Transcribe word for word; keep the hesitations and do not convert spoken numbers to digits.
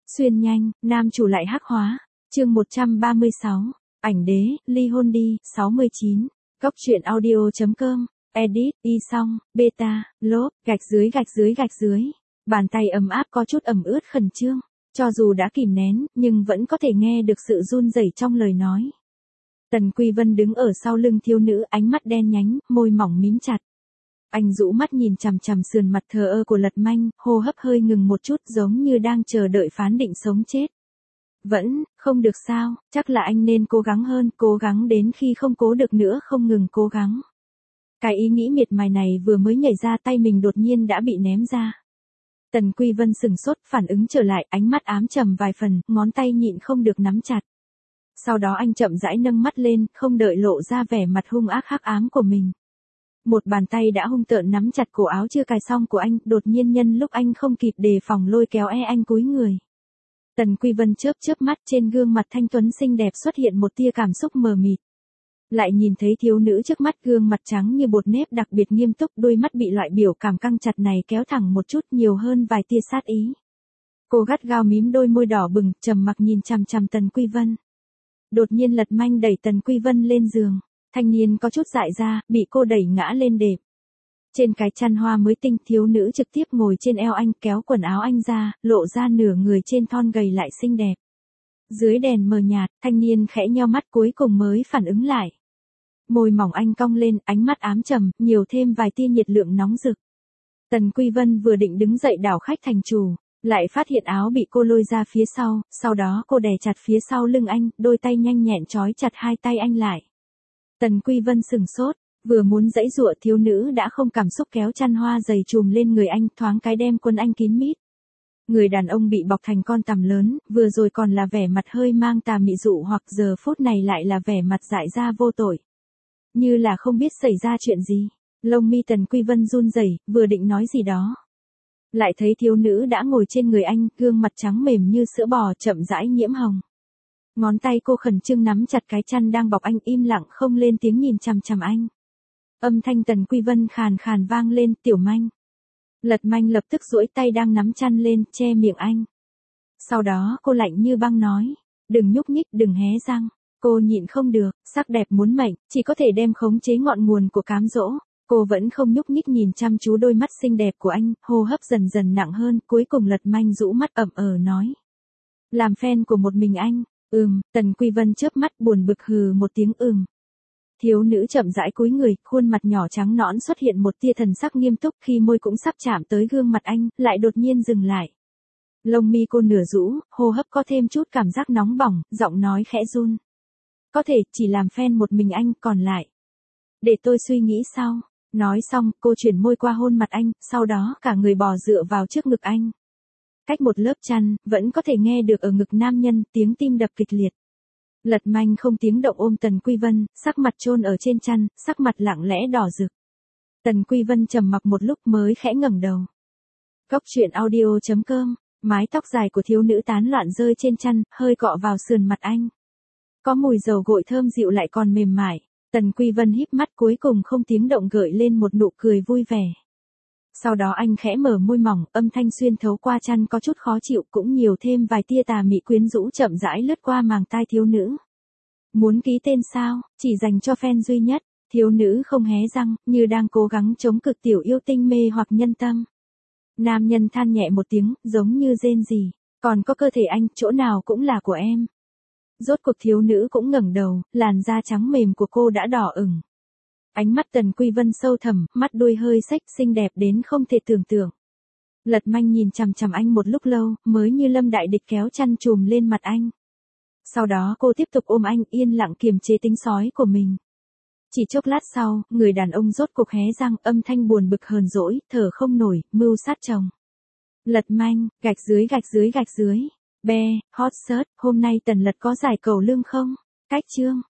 Xuyên nhanh, nam chủ lại hắc hóa. Chương một trăm ba mươi sáu, ảnh đế, ly hôn đi, sáu mươi chín. Góc truyện audio.com, edit, y xong, beta, lốp, gạch dưới gạch dưới gạch dưới. Bàn tay ấm áp có chút ẩm ướt khẩn trương. Cho dù đã kìm nén, nhưng vẫn có thể nghe được sự run rẩy trong lời nói. Tần Quy Vân đứng ở sau lưng thiếu nữ, ánh mắt đen nhánh, môi mỏng mím chặt. Anh rũ mắt nhìn chằm chằm sườn mặt thờ ơ của Lật Manh, hô hấp hơi ngừng một chút giống như đang chờ đợi phán định sống chết. Vẫn, không được sao, chắc là anh nên cố gắng hơn, cố gắng đến khi không cố được nữa không ngừng cố gắng. Cái ý nghĩ miệt mài này vừa mới nhảy ra tay mình đột nhiên đã bị ném ra. Tần Quy Vân sừng sốt, phản ứng trở lại, ánh mắt ám trầm vài phần, ngón tay nhịn không được nắm chặt. Sau đó anh chậm rãi nâng mắt lên, không đợi lộ ra vẻ mặt hung ác hắc ám của mình. Một bàn tay đã hung tợn nắm chặt cổ áo chưa cài xong của anh, đột nhiên nhân lúc anh không kịp đề phòng lôi kéo e anh cúi người. Tần Quy Vân chớp chớp mắt, trên gương mặt thanh tuấn xinh đẹp xuất hiện một tia cảm xúc mờ mịt. Lại nhìn thấy thiếu nữ trước mắt, gương mặt trắng như bột nếp đặc biệt nghiêm túc, đôi mắt bị loại biểu cảm căng chặt này kéo thẳng một chút, nhiều hơn vài tia sát ý. Cô gắt gao mím đôi môi đỏ bừng, trầm mặc nhìn chằm chằm Tần Quy Vân. Đột nhiên Lật Manh đẩy Tần Quy Vân lên giường. Thanh niên có chút dại ra, bị cô đẩy ngã lên đệm. Trên cái chăn hoa mới tinh, thiếu nữ trực tiếp ngồi trên eo anh, kéo quần áo anh ra, lộ ra nửa người trên thon gầy lại xinh đẹp. Dưới đèn mờ nhạt, thanh niên khẽ nheo mắt cuối cùng mới phản ứng lại. Môi mỏng anh cong lên, ánh mắt ám trầm, nhiều thêm vài tia nhiệt lượng nóng rực. Tần Quy Vân vừa định đứng dậy đảo khách thành chủ, lại phát hiện áo bị cô lôi ra phía sau, sau đó cô đè chặt phía sau lưng anh, đôi tay nhanh nhẹn trói chặt hai tay anh lại. Tần Quy Vân sừng sốt, vừa muốn giãy giụa, thiếu nữ đã không cảm xúc kéo chăn hoa dày trùm lên người anh, thoáng cái đem quần anh kín mít. Người đàn ông bị bọc thành con tằm lớn, vừa rồi còn là vẻ mặt hơi mang tà mị dụ hoặc giờ phút này lại là vẻ mặt dại ra vô tội. Như là không biết xảy ra chuyện gì. Lông mi Tần Quy Vân run rẩy, vừa định nói gì đó. Lại thấy thiếu nữ đã ngồi trên người anh, gương mặt trắng mềm như sữa bò, chậm rãi nhiễm hồng. Ngón tay cô khẩn trương nắm chặt cái chăn đang bọc anh, im lặng không lên tiếng nhìn chằm chằm anh. Âm thanh Tần Quy Vân khàn khàn vang lên, "Tiểu Manh." Lật Manh lập tức duỗi tay đang nắm chăn lên, che miệng anh. Sau đó cô lạnh như băng nói, "Đừng nhúc nhích, đừng hé răng." Cô nhịn không được, sắc đẹp muốn mệnh, chỉ có thể đem khống chế ngọn nguồn của cám dỗ. Cô vẫn không nhúc nhích nhìn chăm chú đôi mắt xinh đẹp của anh, hô hấp dần dần nặng hơn, cuối cùng Lật Manh rũ mắt ẩm ờ nói. "Làm fan của một mình anh." "Ừm." Tần Quy Vân chớp mắt buồn bực hừ một tiếng ừm. Thiếu nữ chậm rãi cúi người, khuôn mặt nhỏ trắng nõn xuất hiện một tia thần sắc nghiêm túc, khi môi cũng sắp chạm tới gương mặt anh, lại đột nhiên dừng lại. Lông mi cô nửa rũ, hô hấp có thêm chút cảm giác nóng bỏng, giọng nói khẽ run. "Có thể, chỉ làm fan một mình anh, còn lại. Để tôi suy nghĩ sau." Nói xong, cô chuyển môi qua hôn mặt anh, sau đó cả người bò dựa vào trước ngực anh. Cách một lớp chăn, vẫn có thể nghe được ở ngực nam nhân, tiếng tim đập kịch liệt. Lật Manh không tiếng động ôm Tần Quy Vân, sắc mặt chôn ở trên chăn, sắc mặt lặng lẽ đỏ rực. Tần Quy Vân trầm mặc một lúc mới khẽ ngẩng đầu. Góc truyện audio.com, mái tóc dài của thiếu nữ tán loạn rơi trên chăn, hơi cọ vào sườn mặt anh. Có mùi dầu gội thơm dịu lại còn mềm mại. Tần Quy Vân híp mắt cuối cùng không tiếng động gợi lên một nụ cười vui vẻ. Sau đó anh khẽ mở môi mỏng, âm thanh xuyên thấu qua chăn có chút khó chịu, cũng nhiều thêm vài tia tà mị quyến rũ chậm rãi lướt qua màng tai thiếu nữ. "Muốn ký tên sao, chỉ dành cho fan duy nhất." Thiếu nữ không hé răng, như đang cố gắng chống cự tiểu yêu tinh mê hoặc nhân tâm. Nam nhân than nhẹ một tiếng, giống như rên rỉ. "Còn có cơ thể anh, chỗ nào cũng là của em." Rốt cuộc thiếu nữ cũng ngẩng đầu, làn da trắng mềm của cô đã đỏ ửng. Ánh mắt Tần Quy Vân sâu thẳm, mắt đuôi hơi xếch, xinh đẹp đến không thể tưởng tượng. Lật Manh nhìn chằm chằm anh một lúc lâu, mới như lâm đại địch kéo chăn trùm lên mặt anh. Sau đó cô tiếp tục ôm anh, yên lặng kiềm chế tính sói của mình. Chỉ chốc lát sau, người đàn ông rốt cuộc hé răng, âm thanh buồn bực hờn dỗi, thở không nổi, mưu sát chồng. Lật Manh, gạch dưới gạch dưới gạch dưới. Be, hot search, hôm nay Tần Lật có giải cầu lương không? Cách chương.